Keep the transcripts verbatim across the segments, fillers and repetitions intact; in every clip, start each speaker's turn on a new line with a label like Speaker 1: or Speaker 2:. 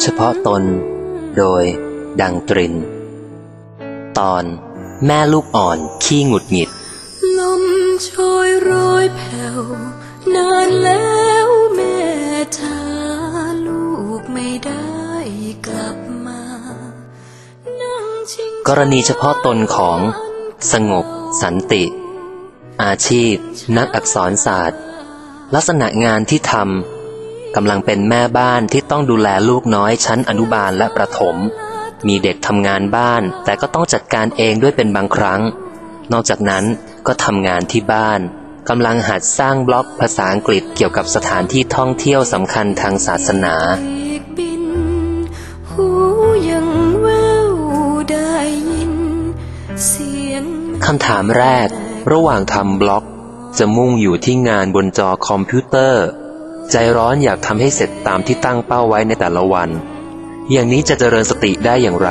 Speaker 1: เฉพาะตนโดยดังตรินตอนแม่ลูกอ่อนขี้หงุดหงิด
Speaker 2: ลมโชยโรยแผ่วนานแล้วแม่ท่าลูกไม่ได้กลับมานั่งชิง
Speaker 1: กรณีเฉพาะตนของสงบสันติอาชีพนักอักษรศาสตร์ลักษณะงานที่ทำกำลังเป็นแม่บ้านที่ต้องดูแลลูกน้อยชั้นอนุบาลและประถมมีเด็กทำงานบ้านแต่ก็ต้องจัดการเองด้วยเป็นบางครั้งนอกจากนั้นก็ทำงานที่บ้านกำลังหัดสร้างบล็อกภาษาอังกฤษเกี่ยวกับสถานที่ท่องเที่ยวสำคัญทางศาสนาคำถามแรกระหว่างทำบล็อกจะมุ่งอยู่ที่งานบนจอคอมพิวเตอร์ใจร้อนอยากทำให้เสร็จตามที่ตั้งเป้าไว้ในแต่ละวันอย่างนี้จะเจริญสติได้อย่างไร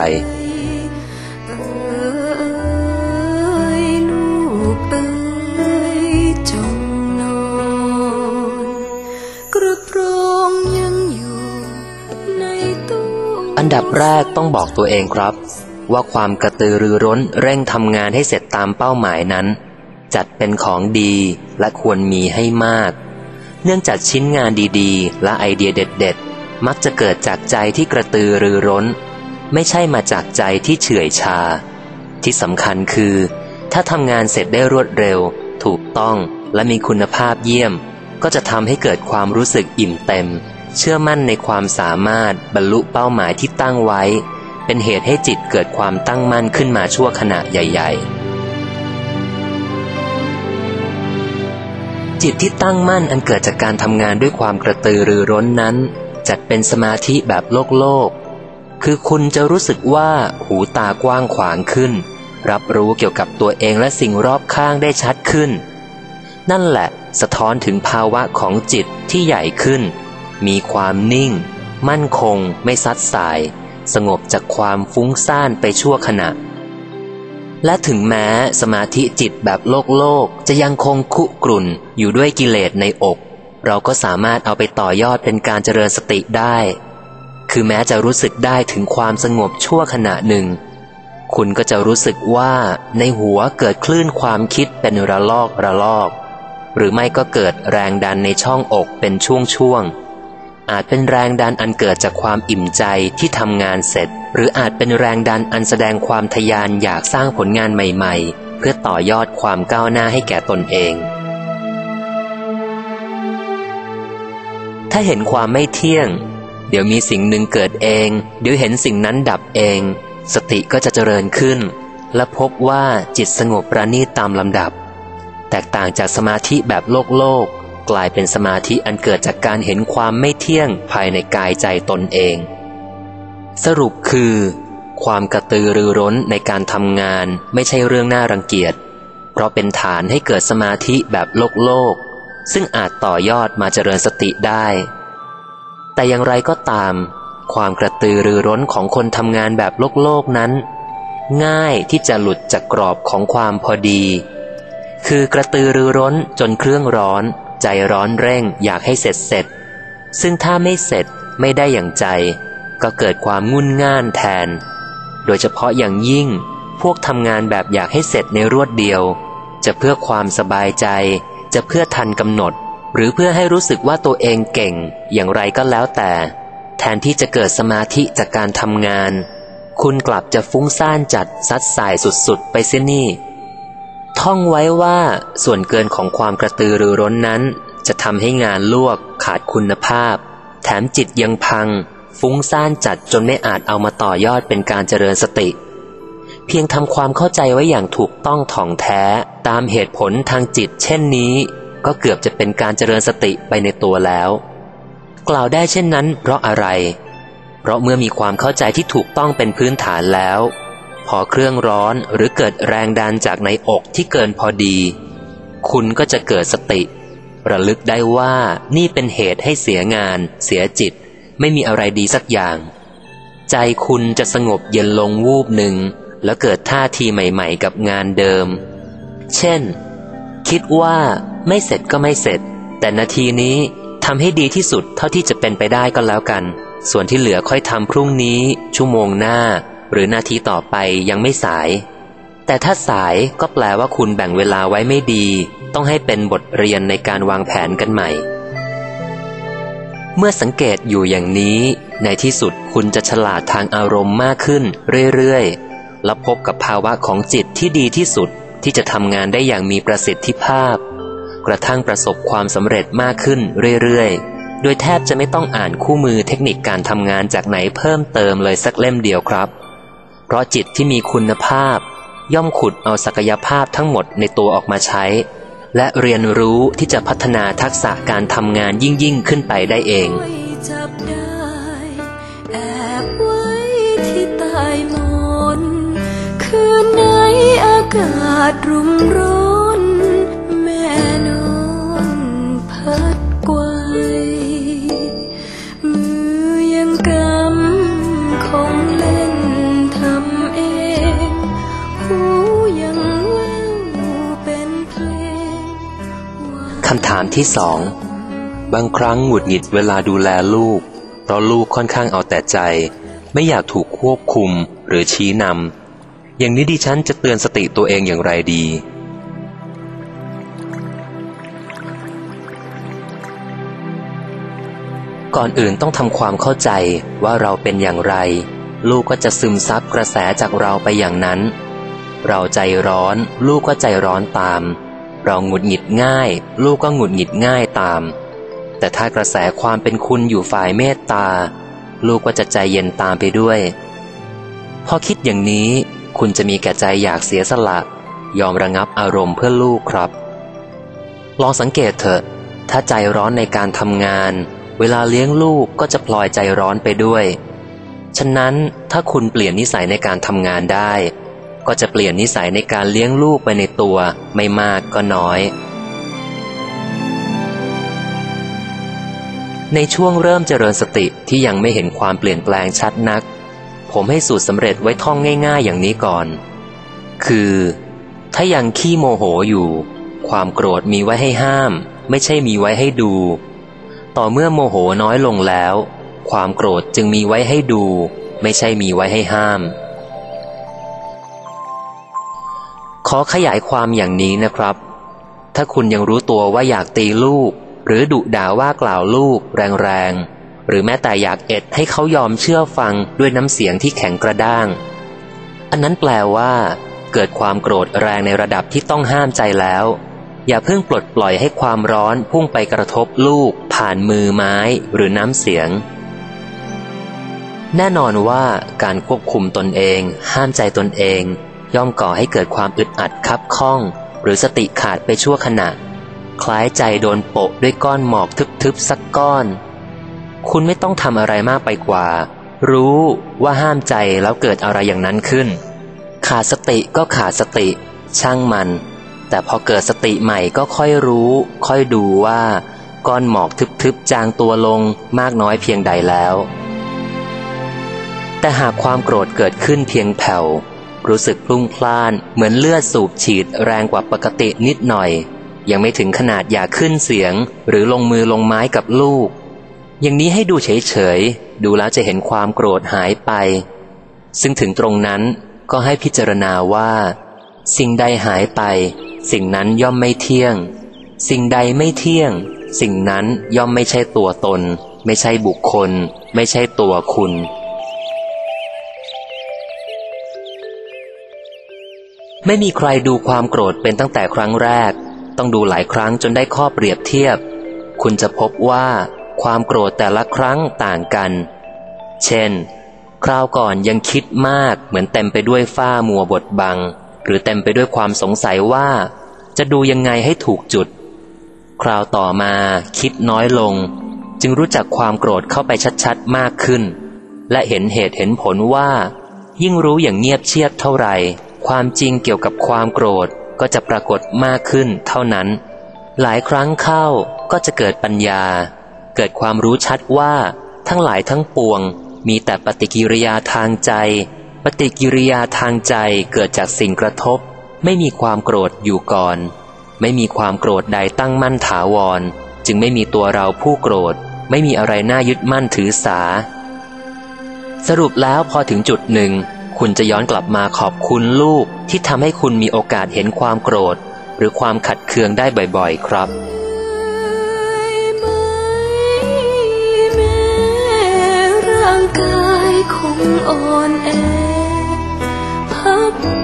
Speaker 1: อันดับแรกต้องบอกตัวเองครับว่าความกระตือรือร้นเร่งทำงานให้เสร็จตามเป้าหมายนั้นจัดเป็นของดีและควรมีให้มากเนื่องจากชิ้นงานดีๆและไอเดียเด็ดๆมักจะเกิดจากใจที่กระตือรือร้นไม่ใช่มาจากใจที่เฉื่อยชาที่สำคัญคือถ้าทำงานเสร็จได้รวดเร็วถูกต้องและมีคุณภาพเยี่ยมก็จะทำให้เกิดความรู้สึกอิ่มเต็มเชื่อมั่นในความสามารถบรรลุเป้าหมายที่ตั้งไว้เป็นเหตุให้จิตเกิดความตั้งมั่นขึ้นมาชั่วขณะใหญ่ๆจิตที่ตั้งมั่นอันเกิดจากการทำงานด้วยความกระตือรือร้นนั้นจัดเป็นสมาธิแบบโลกโลกคือคุณจะรู้สึกว่าหูตากว้างขวางขึ้นรับรู้เกี่ยวกับตัวเองและสิ่งรอบข้างได้ชัดขึ้นนั่นแหละสะท้อนถึงภาวะของจิตที่ใหญ่ขึ้นมีความนิ่งมั่นคงไม่ซัดสายสงบจากความฟุ้งซ่านไปชั่วขณะและถึงแม้สมาธิจิตแบบโลกโลกจะยังคงคุกรุ่นอยู่ด้วยกิเลสในอกเราก็สามารถเอาไปต่อยอดเป็นการเจริญสติได้คือแม้จะรู้สึกได้ถึงความสงบชั่วขณะหนึ่งคุณก็จะรู้สึกว่าในหัวเกิดคลื่นความคิดเป็นระลอกระลอกหรือไม่ก็เกิดแรงดันในช่องอกเป็นช่วงๆอาจเป็นแรงดันอันเกิดจากความอิ่มใจที่ทำงานเสร็จหรืออาจเป็นแรงดันอันแสดงความทะยานอยากสร้างผลงานใหม่ๆเพื่อต่อยอดความก้าวหน้าให้แก่ตนเองถ้าเห็นความไม่เที่ยงเดี๋ยวมีสิ่งหนึ่งเกิดเองเดี๋ยวเห็นสิ่งนั้นดับเองสติก็จะเจริญขึ้นและพบว่าจิตสงบประณีตตามลำดับแตกต่างจากสมาธิแบบโลกโลกกลายเป็นสมาธิอันเกิดจากการเห็นความไม่เที่ยงภายในกายใจตนเองสรุปคือความกระตือรือร้นในการทำงานไม่ใช่เรื่องน่ารังเกียจเพราะเป็นฐานให้เกิดสมาธิแบบโลกโลกซึ่งอาจต่อยอดมาเจริญสติได้แต่อย่างไรก็ตามความกระตือรือร้นของคนทำงานแบบโลกโลกนั้นง่ายที่จะหลุดจากกรอบของความพอดีคือกระตือรือร้นจนเครื่องร้อนใจร้อนเร่งอยากให้เสร็จเสร็จซึ่งถ้าไม่เสร็จไม่ได้อย่างใจก็เกิดความงุ่นง่านแทนโดยเฉพาะอย่างยิ่งพวกทำงานแบบอยากให้เสร็จในรวดเดียวจะเพื่อความสบายใจจะเพื่อทันกำหนดหรือเพื่อให้รู้สึกว่าตัวเองเก่งอย่างไรก็แล้วแต่แทนที่จะเกิดสมาธิจากการทำงานคุณกลับจะฟุ้งซ่านจัดซัดสายสุดๆไปเสียนี่ท่องไว้ว่าส่วนเกินของความกระตือรือร้นนั้นจะทำให้งานลวกขาดคุณภาพแถมจิตยังพังฟุ้งซ่านจัดจนไม่อาจเอามาต่อยอดเป็นการเจริญสติเพียงทำความเข้าใจไว้อย่างถูกต้องถ่องแท้ตามเหตุผลทางจิตเช่นนี้ก็เกือบจะเป็นการเจริญสติไปในตัวแล้วกล่าวได้เช่นนั้นเพราะอะไรเพราะเมื่อมีความเข้าใจที่ถูกต้องเป็นพื้นฐานแล้วพอเครื่องร้อนหรือเกิดแรงดันจากในอกที่เกินพอดีคุณก็จะเกิดสติระลึกได้ว่านี่เป็นเหตุให้เสียงานเสียจิตไม่มีอะไรดีสักอย่างใจคุณจะสงบเย็นลงวูบหนึ่งแล้วเกิดท่าทีใหม่ๆกับงานเดิมเช่นคิดว่าไม่เสร็จก็ไม่เสร็จแต่นาทีนี้ทำให้ดีที่สุดเท่าที่จะเป็นไปได้ก็แล้วกันส่วนที่เหลือค่อยทำพรุ่งนี้ชั่วโมงหน้าหรือนาทีต่อไปยังไม่สายแต่ถ้าสายก็แปลว่าคุณแบ่งเวลาไว้ไม่ดีต้องให้เป็นบทเรียนในการวางแผนกันใหม่เมื่อสังเกตอยู่อย่างนี้ในที่สุดคุณจะฉลาดทางอารมณ์มากขึ้นเรื่อยๆและพบกับภาวะของจิตที่ดีที่สุดที่จะทำงานได้อย่างมีประสิทธิภาพกระทั่งประสบความสำเร็จมากขึ้นเรื่อยๆโดยแทบจะไม่ต้องอ่านคู่มือเทคนิคการทำงานจากไหนเพิ่มเติมเลยสักเล่มเดียวครับเพราะจิตที่มีคุณภาพย่อมขุดเอาศักยภาพทั้งหมดในตัวออกมาใช้และเรียนรู้ที่จะพัฒนาทักษะการทำงานยิ่งยิ่งขึ้นไปได้เอง
Speaker 2: จับได้แอบไว้ที่ใต้หมอนคืนไหนอากาศรุ่มร้อนแม่นอนพัดไกวมือยังกำของเล่นทำเองหูยังแว่วเป็นเพลง
Speaker 1: คำถามที่สองบางครั้งหงุดหงิดเวลาดูแลลูกเพราะลูกค่อนข้างเอาแต่ใจไม่อยากถูกควบคุมหรือชี้นำอย่างนี้ดิฉันจะเตือนสติตัวเองอย่างไรดีก่อนอื่นต้องทำความเข้าใจว่าเราเป็นอย่างไรลูกก็จะซึมซับกระแสจากเราไปอย่างนั้นเราใจร้อนลูกก็ใจร้อนตามเราหงุดหงิดง่ายลูกก็หงุดหงิดง่ายตามแต่ถ้ากระแสความเป็นคุณอยู่ฝ่ายเมตตาลูกก็จะใจเย็นตามไปด้วยพอคิดอย่างนี้คุณจะมีแก่ใจอยากเสียสละยอมระงับอารมณ์เพื่อลูกครับลองสังเกตเถอะถ้าใจร้อนในการทำงานเวลาเลี้ยงลูกก็จะพลอยใจร้อนไปด้วยฉะนั้นถ้าคุณเปลี่ยนนิสัยในการทำงานได้ก็จะเปลี่ยนนิสัยในการเลี้ยงลูกไปในตัวไม่มากก็น้อยในช่วงเริ่มเจริญสติที่ยังไม่เห็นความเปลี่ยนแปลงชัดนักผมให้สูตรสำเร็จไว้ท่องง่ายๆอย่างนี้ก่อนคือถ้ายังขี้โมโหอยู่ความโกรธมีไว้ให้ห้ามไม่ใช่มีไว้ให้ดูต่อเมื่อโมโหน้อยลงแล้วความโกรธจึงมีไว้ให้ดูไม่ใช่มีไว้ให้ห้ามขอขยายความอย่างนี้นะครับถ้าคุณยังรู้ตัวว่าอยากตีลูกหรือดุด่าว่ากล่าวลูกแรงๆหรือแม้แต่อยากเอ็ดให้เขายอมเชื่อฟังด้วยน้ำเสียงที่แข็งกระด้างอันนั้นแปลว่าเกิดความโกรธแรงในระดับที่ต้องห้ามใจแล้วอย่าเพิ่งปลดปล่อยให้ความร้อนพุ่งไปกระทบลูกผ่านมือไม้หรือน้ำเสียงแน่นอนว่าการควบคุมตนเองห้ามใจตนเองย่อมก่อให้เกิดความอึดอัดคับข้องหรือสติขาดไปชั่วขณะคล้ายใจโดนโปะด้วยก้อนหมอกทึบๆสักก้อนคุณไม่ต้องทำอะไรมากไปกว่ารู้ว่าห้ามใจแล้วเกิดอะไรอย่างนั้นขึ้นขาดสติก็ขาดสติช่างมันแต่พอเกิดสติใหม่ก็ค่อยรู้ค่อยดูว่าก้อนหมอกทึบๆจางตัวลงมากน้อยเพียงใดแล้วแต่หากความโกรธเกิดขึ้นเพียงแผ่วรู้สึกพลุ่งพล่านเหมือนเลือดสูบฉีดแรงกว่าปกตินิดหน่อยยังไม่ถึงขนาดอยากขึ้นเสียงหรือลงมือลงไม้กับลูกอย่างนี้ให้ดูเฉยๆดูแล้วจะเห็นความโกรธหายไปซึ่งถึงตรงนั้นก็ให้พิจารณาว่าสิ่งใดหายไปสิ่งนั้นย่อมไม่เที่ยงสิ่งใดไม่เที่ยงสิ่งนั้นย่อมไม่ใช่ตัวตนไม่ใช่บุคคลไม่ใช่ตัวคุณไม่มีใครดูความโกรธเป็นตั้งแต่ครั้งแรกต้องดูหลายครั้งจนได้ข้อเปรียบเทียบคุณจะพบว่าความโกรธแต่ละครั้งต่างกันเช่นคราวก่อนยังคิดมากเหมือนเต็มไปด้วยฝ้ามัวบดบังหรือเต็มไปด้วยความสงสัยว่าจะดูยังไงให้ถูกจุดคราวต่อมาคิดน้อยลงจึงรู้จักความโกรธเข้าไปชัดๆมากขึ้นและเห็นเหตุเห็นผลว่ายิ่งรู้อย่างเงียบเชียบเท่าไหร่ความจริงเกี่ยวกับความโกรธก็จะปรากฏมากขึ้นเท่านั้นหลายครั้งเข้าก็จะเกิดปัญญาเกิดความรู้ชัดว่าทั้งหลายทั้งปวงมีแต่ปฏิกิริยาทางใจปฏิกิริยาทางใจเกิดจากสิ่งกระทบไม่มีความโกรธอยู่ก่อนไม่มีความโกรธใดตั้งมั่นถาวรจึงไม่มีตัวเราผู้โกรธไม่มีอะไรน่ายึดมั่นถือสาสรุปแล้วพอถึงจุดหนึ่งคุณจะย้อนกลับมาขอบคุณลูกที่ทำให้คุณมีโอกาสเห็นความโกรธหรือความขัดเคืองได้บ่อยๆครับ
Speaker 2: ร่างกายคงอ่อนแอพับ